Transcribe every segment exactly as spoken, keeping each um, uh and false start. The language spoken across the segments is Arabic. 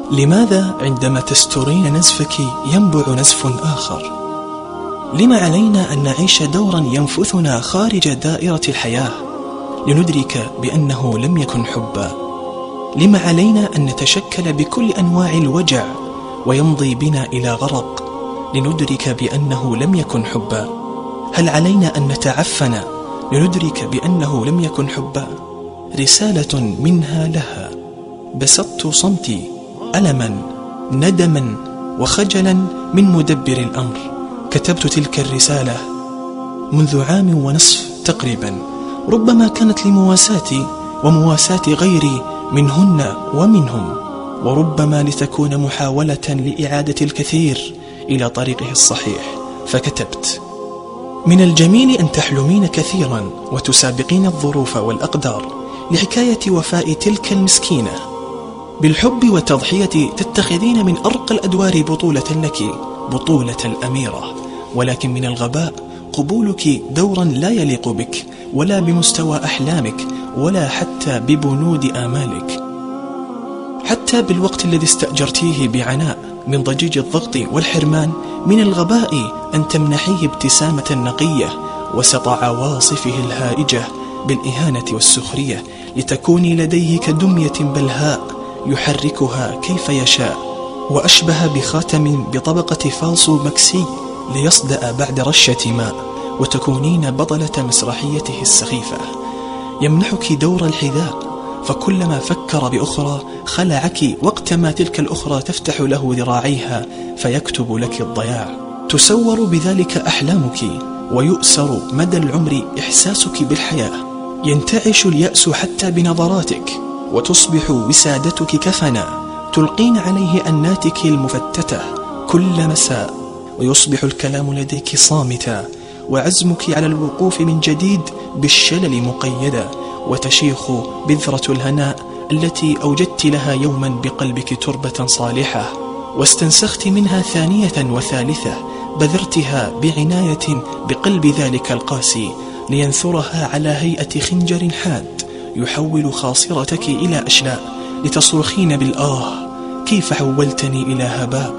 لماذا عندما تسترين نزفك ينبع نزف آخر؟ لم علينا أن نعيش دورا ينفثنا خارج دائرة الحياة لندرك بأنه لم يكن حبا؟ لم علينا أن نتشكل بكل أنواع الوجع ويمضي بنا إلى غرق لندرك بأنه لم يكن حبا؟ هل علينا أن نتعفن لندرك بأنه لم يكن حبا؟ رسالة منها لها. بسطت صمتي ألما ندما وخجلا من مدبر الأمر. كتبت تلك الرسالة منذ عام ونصف تقريبا، ربما كانت لمواساتي ومواساة غيري منهن ومنهم، وربما لتكون محاولة لإعادة الكثير إلى طريقه الصحيح. فكتبت: من الجميل أن تحلمين كثيرا وتسابقين الظروف والأقدار لحكاية وفاء تلك المسكينة. بالحب والتضحية تتخذين من أرقى الأدوار بطولة لك، بطولة الأميرة، ولكن من الغباء قبولك دورا لا يليق بك ولا بمستوى أحلامك ولا حتى ببنود آمالك. حتى بالوقت الذي استأجرتيه بعناء من ضجيج الضغط والحرمان من الغباء أن تمنحيه ابتسامة نقية وسط عواصفه الهائجة بالإهانة والسخرية، لتكوني لديه كدمية بلهاء يحركها كيف يشاء، وأشبه بخاتم بطبقة فالصو مكسي ليصدأ بعد رشة ماء، وتكونين بطلة مسرحيته السخيفة. يمنحك دور الحذاء، فكلما فكر بأخرى خلعك وقتما تلك الأخرى تفتح له ذراعيها فيكتب لك الضياع. تسور بذلك أحلامك ويؤسر مدى العمر إحساسك بالحياة. ينتعش اليأس حتى بنظراتك، وتصبح وسادتك كفنا تلقين عليه أناتك المفتتة كل مساء، ويصبح الكلام لديك صامتا، وعزمك على الوقوف من جديد بالشلل مقيدا، وتشيخ بذرة الهناء التي أوجدت لها يوما بقلبك تربة صالحة، واستنسخت منها ثانية وثالثة، بذرتها بعناية بقلب ذلك القاسي لينثرها على هيئة خنجر حاد يحول خاصرتك إلى أشلاء، لتصرخين بالآه: كيف حولتني إلى هباء؟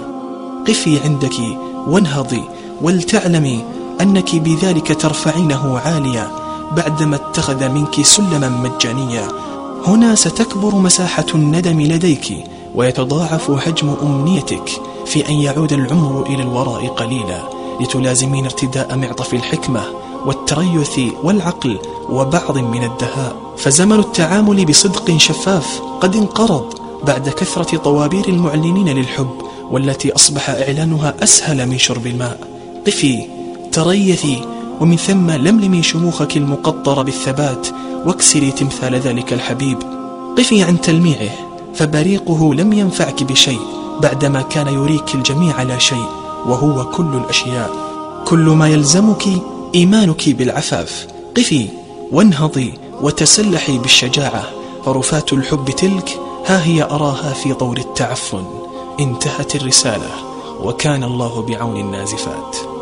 قفي عندك وانهضي ولتعلمي أنك بذلك ترفعينه عاليا بعدما اتخذ منك سلما مجانيا. هنا ستكبر مساحة الندم لديك، ويتضاعف حجم أمنيتك في أن يعود العمر إلى الوراء قليلا، لتلازمين ارتداء معطف الحكمة والتريث والعقل وبعض من الدهاء. فزمن التعامل بصدق شفاف قد انقرض بعد كثرة طوابير المعلنين للحب، والتي أصبح إعلانها أسهل من شرب الماء. قفي، تريثي، ومن ثم لملمي شموخك المقطر بالثبات، واكسري تمثال ذلك الحبيب. قفي عن تلميعه، فبريقه لم ينفعك بشيء بعدما كان يريك الجميع لا شيء، وهو كل الأشياء. كل ما يلزمك إيمانك بالعفاف. قفي وانهضي وتسلحي بالشجاعة، فرفات الحب تلك ها هي أراها في طور التعفن. انتهت الرسالة، وكان الله بعون النازفات.